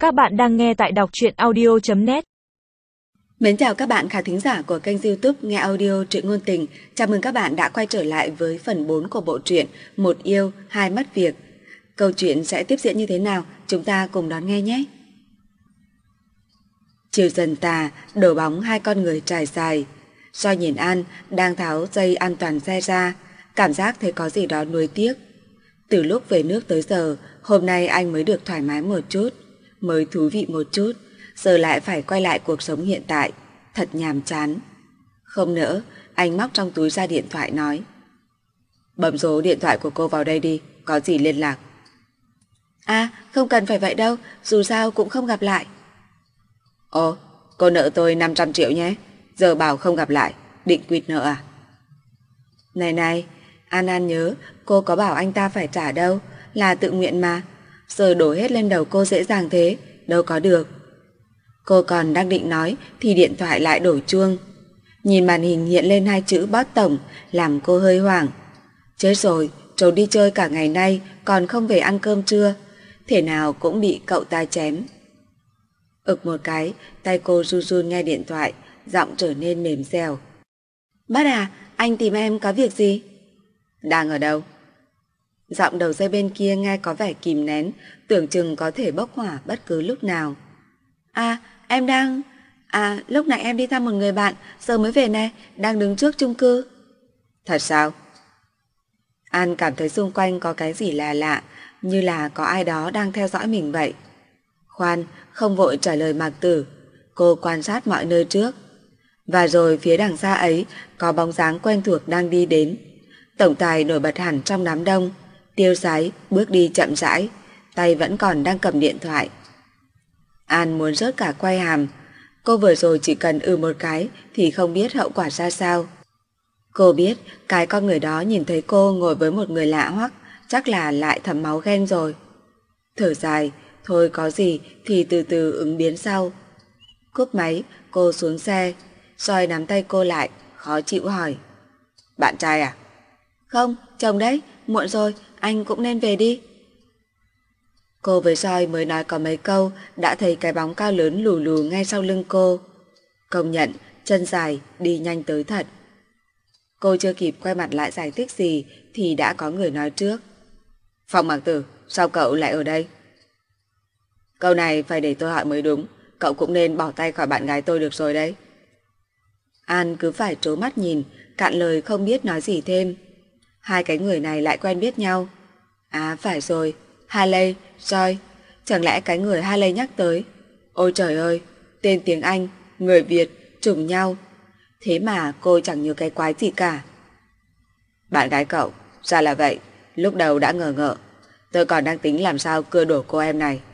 Các bạn đang nghe tại đọc truyện audio.net. Mến chào các bạn khán thính giả của kênh YouTube Nghe Audio Truyện Ngôn Tình. Chào mừng các bạn đã quay trở lại với phần 4 của bộ truyện Một Yêu, Hai Mất Việc. Câu chuyện sẽ tiếp diễn như thế nào? Chúng ta cùng đón nghe nhé! Chiều dần tà, đổ bóng hai con người trải dài. Do nhìn An đang tháo dây an toàn xe ra, cảm giác thấy có gì đó nuối tiếc. Từ lúc về nước tới giờ, hôm nay anh mới được thoải mái một chút, mới thú vị một chút, giờ lại phải quay lại cuộc sống hiện tại, thật nhàm chán. Không nỡ, anh móc trong túi ra điện thoại nói: "Bấm số điện thoại của cô vào đây đi, có gì liên lạc." "À, không cần phải vậy đâu, dù sao cũng không gặp lại." "Ồ, cô nợ tôi 500 triệu nhé, giờ bảo không gặp lại, định quỵt nợ à?" Này, An nhớ, cô có bảo anh ta phải trả đâu, là tự nguyện mà. Giờ đổ hết lên đầu cô dễ dàng thế, đâu có được. Cô còn đang định nói thì điện thoại lại đổ chuông. Nhìn màn hình hiện lên hai chữ Boss Tổng làm cô hơi hoảng. Chết rồi, trốn đi chơi cả ngày nay còn không về ăn cơm trưa, thể nào cũng bị cậu ta chém. Ực một cái, tay cô run run nghe điện thoại, giọng trở nên mềm dẻo. "Bác à, anh tìm em có việc gì?" "Đang ở đâu?" Giọng đầu dây bên kia nghe có vẻ kìm nén, tưởng chừng có thể bốc hỏa bất cứ lúc nào. Em đang... lúc nãy em đi thăm một người bạn, giờ mới về nè, đang đứng trước chung cư." "Thật sao?" An cảm thấy xung quanh có cái gì lạ lạ, như là có ai đó đang theo dõi mình vậy. Khoan, không vội trả lời Mạc Tử, cô quan sát mọi nơi trước. Và rồi phía đằng xa ấy có bóng dáng quen thuộc đang đi đến. Tổng tài nổi bật hẳn trong đám đông, tiêu sái bước đi chậm rãi, tay vẫn còn đang cầm điện thoại. An muốn rớt cả quai hàm. Cô vừa rồi chỉ cần một cái thì không biết hậu quả ra sao. Cô biết cái con người đó nhìn thấy cô ngồi với một người lạ hoắc, chắc là lại thấm máu ghen rồi. Thở dài, thôi có gì thì từ từ ứng biến sau. Cúp máy, cô xuống xe. Soi nắm tay cô lại, khó chịu hỏi: "Bạn trai à?" "Không, chồng đấy, muộn rồi, anh cũng nên về đi." Cô với Soi mới nói có mấy câu đã thấy cái bóng cao lớn lù lù ngay sau lưng cô. Công nhận, chân dài, đi nhanh tới thật. Cô chưa kịp quay mặt lại giải thích gì thì đã có người nói trước: "Phong Mạc Tử, sao cậu lại ở đây?" "Câu này phải để tôi hỏi mới đúng, cậu cũng nên bỏ tay khỏi bạn gái tôi được rồi đấy." An cứ phải trố mắt nhìn, cạn lời không biết nói gì thêm. Hai cái người này lại quen biết nhau. Phải rồi, Haley, Joy. Chẳng lẽ cái người Haley nhắc tới? Ôi trời ơi, tên tiếng Anh, người Việt, trùng nhau. Thế mà cô chẳng nhớ cái quái gì cả. "Bạn gái cậu, ra là vậy, lúc đầu đã ngờ ngợ. Tôi còn đang tính làm sao cưa đổ cô em này."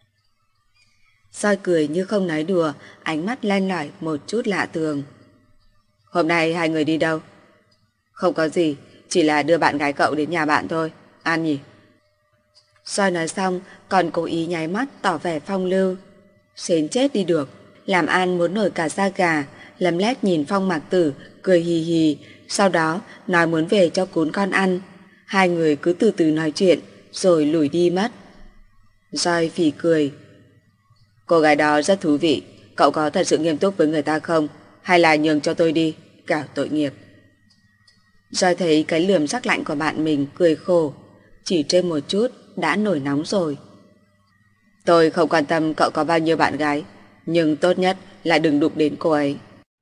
Joy cười như không nói đùa, ánh mắt len lỏi một chút lạ thường. "Hôm nay hai người đi đâu?" "Không có gì, chỉ là đưa bạn gái cậu đến nhà bạn thôi, An nhỉ?" Soi nói xong còn cố ý nháy mắt tỏ vẻ phong lưu. Xến chết đi được, làm An muốn nổi cả da gà, lấm lét nhìn Phong Mạc Tử cười hì hì, sau đó nói muốn về cho cún con ăn. Hai người cứ từ từ nói chuyện rồi lủi đi mất. Soi phì cười: "Cô gái đó rất thú vị, cậu có thật sự nghiêm túc với người ta không? Hay là nhường cho tôi đi, cả tội nghiệp." Rồi thấy cái lườm sắc lạnh của bạn mình cười khổ, chỉ trên một chút đã nổi nóng rồi. "Tôi không quan tâm cậu có bao nhiêu bạn gái, nhưng tốt nhất là đừng đụng đến cô ấy."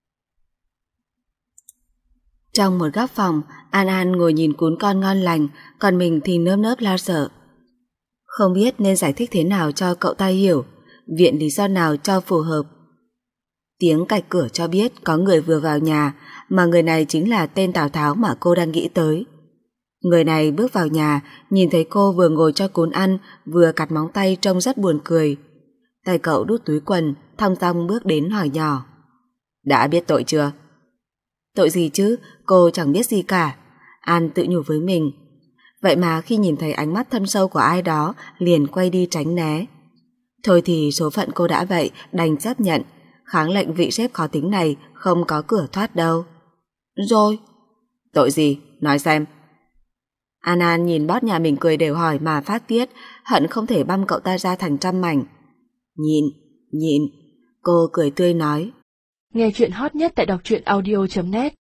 Trong một góc phòng, An ngồi nhìn cún con ngon lành, còn mình thì nơm nớp lo sợ. Không biết nên giải thích thế nào cho cậu ta hiểu, viện lý do nào cho phù hợp. Tiếng cạch cửa cho biết có người vừa vào nhà, mà người này chính là tên Tào Tháo mà cô đang nghĩ tới. Người này bước vào nhà, nhìn thấy cô vừa ngồi cho cún ăn, vừa cắt móng tay trông rất buồn cười. Tay cậu đút túi quần, thong dong bước đến hỏi nhỏ: "Đã biết tội chưa?" "Tội gì chứ, cô chẳng biết gì cả." An tự nhủ với mình. Vậy mà khi nhìn thấy ánh mắt thâm sâu của ai đó, liền quay đi tránh né. Thôi thì số phận cô đã vậy, đành chấp nhận. Kháng lệnh vị sếp khó tính này không có cửa thoát đâu. "Rồi." "Tội gì? Nói xem." An nhìn boss nhà mình cười đều hỏi mà phát tiết, hận không thể băm cậu ta ra thành trăm mảnh. Nhịn. Cô cười tươi nói. Nghe chuyện hot nhất tại đọc truyện audio.net